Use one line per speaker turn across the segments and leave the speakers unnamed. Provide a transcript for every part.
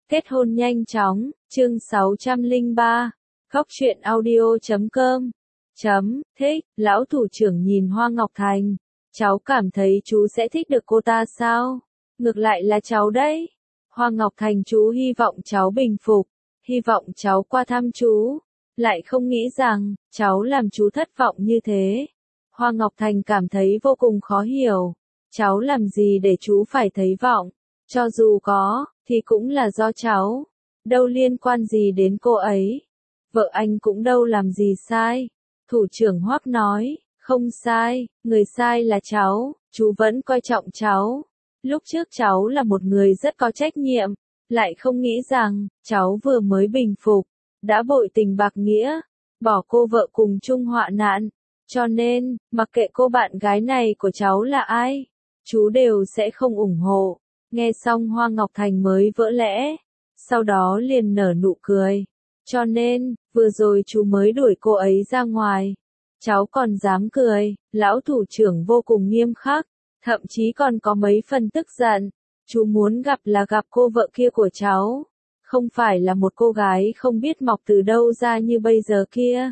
Kết hôn nhanh chóng, chương 603, Khóc chuyện audio.com. Thích, lão thủ trưởng nhìn Hoa Ngọc Thành. Cháu cảm thấy chú sẽ thích được cô ta sao? Ngược lại là cháu đấy. Hoa Ngọc Thành chú hy vọng cháu bình phục, hy vọng cháu qua thăm chú. Lại không nghĩ rằng, cháu làm chú thất vọng như thế. Hoa Ngọc Thành cảm thấy vô cùng khó hiểu. Cháu làm gì để chú phải thấy vọng? Cho dù có, thì cũng là do cháu. Đâu liên quan gì đến cô ấy. Vợ anh cũng đâu làm gì sai. Thủ trưởng Hoắc nói, không sai, người sai là cháu, chú vẫn coi trọng cháu. Lúc trước cháu là một người rất có trách nhiệm, lại không nghĩ rằng, cháu vừa mới bình phục, đã bội tình bạc nghĩa, bỏ cô vợ cùng chung họa nạn. Cho nên, mặc kệ cô bạn gái này của cháu là ai, chú đều sẽ không ủng hộ. Nghe xong Hoa Ngọc Thành mới vỡ lẽ, sau đó liền nở nụ cười. Cho nên, vừa rồi chú mới đuổi cô ấy ra ngoài. Cháu còn dám cười, lão thủ trưởng vô cùng nghiêm khắc, thậm chí còn có mấy phần tức giận. Chú muốn gặp là gặp cô vợ kia của cháu, không phải là một cô gái không biết mọc từ đâu ra như bây giờ kia.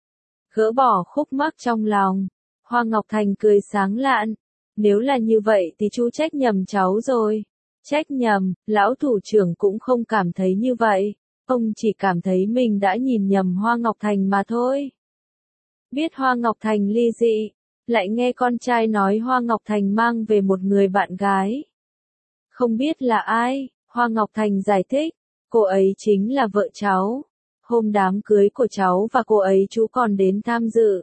Gỡ bỏ khúc mắc trong lòng, Hoa Ngọc Thành cười sáng lạn. Nếu là như vậy thì chú trách nhầm cháu rồi. Trách nhầm, lão thủ trưởng cũng không cảm thấy như vậy. Ông chỉ cảm thấy mình đã nhìn nhầm Hoa Ngọc Thành mà thôi. Biết Hoa Ngọc Thành ly dị, lại nghe con trai nói Hoa Ngọc Thành mang về một người bạn gái. Không biết là ai, Hoa Ngọc Thành giải thích, cô ấy chính là vợ cháu. Hôm đám cưới của cháu và cô ấy chú còn đến tham dự.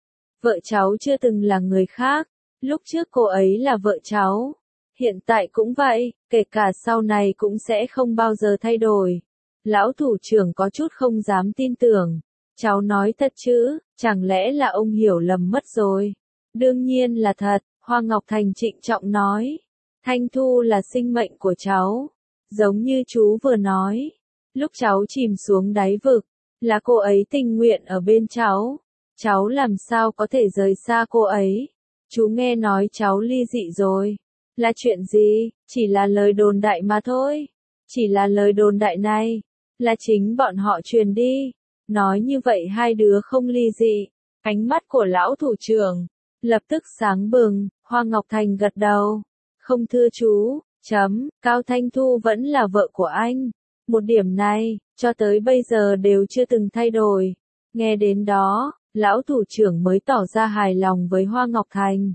Vợ cháu chưa từng là người khác, lúc trước cô ấy là vợ cháu. Hiện tại cũng vậy, kể cả sau này cũng sẽ không bao giờ thay đổi. Lão thủ trưởng có chút không dám tin tưởng. Cháu nói thật chứ, chẳng lẽ là ông hiểu lầm mất rồi? Đương nhiên là thật, Hoa Ngọc Thành trịnh trọng nói. Thanh Thu là sinh mệnh của cháu. Giống như chú vừa nói. Lúc cháu chìm xuống đáy vực, là cô ấy tình nguyện ở bên cháu. Cháu làm sao có thể rời xa cô ấy? Chú nghe nói cháu ly dị rồi. Là chuyện gì? Chỉ là lời đồn đại mà thôi. Chỉ là lời đồn đại này, là chính bọn họ truyền đi. Nói như vậy hai đứa không ly dị. Ánh mắt của lão thủ trưởng lập tức sáng bừng. Hoa Ngọc Thành gật đầu. Không thưa chú, Cao Thanh Thu vẫn là vợ của anh. Một điểm này, cho tới bây giờ đều chưa từng thay đổi. Nghe đến đó, lão thủ trưởng mới tỏ ra hài lòng với Hoa Ngọc Thành.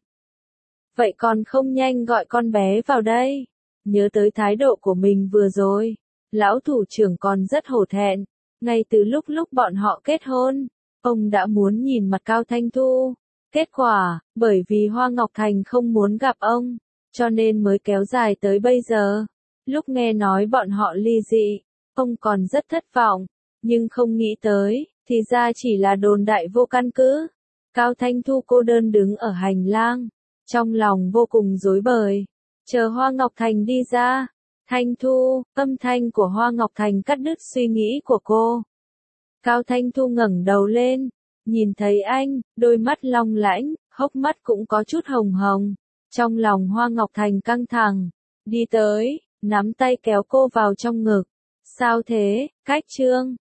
Vậy còn không nhanh gọi con bé vào đây. Nhớ tới thái độ của mình vừa rồi, lão thủ trưởng còn rất hổ thẹn. Ngay từ lúc bọn họ kết hôn, ông đã muốn nhìn mặt Cao Thanh Thu. Kết quả, bởi vì Hoa Ngọc Thành không muốn gặp ông, cho nên mới kéo dài tới bây giờ. Lúc nghe nói bọn họ ly dị, ông còn rất thất vọng, nhưng không nghĩ tới, thì ra chỉ là đồn đại vô căn cứ. Cao Thanh Thu cô đơn đứng ở hành lang, trong lòng vô cùng rối bời, chờ Hoa Ngọc Thành đi ra. Thanh Thu, âm thanh của Hoa Ngọc Thành cắt đứt suy nghĩ của cô. Cao Thanh Thu ngẩng đầu lên, nhìn thấy anh, đôi mắt long lãnh, hốc mắt cũng có chút hồng hồng. Trong lòng Hoa Ngọc Thành căng thẳng, đi tới, nắm tay kéo cô vào trong ngực. Sao thế, Cách Trương?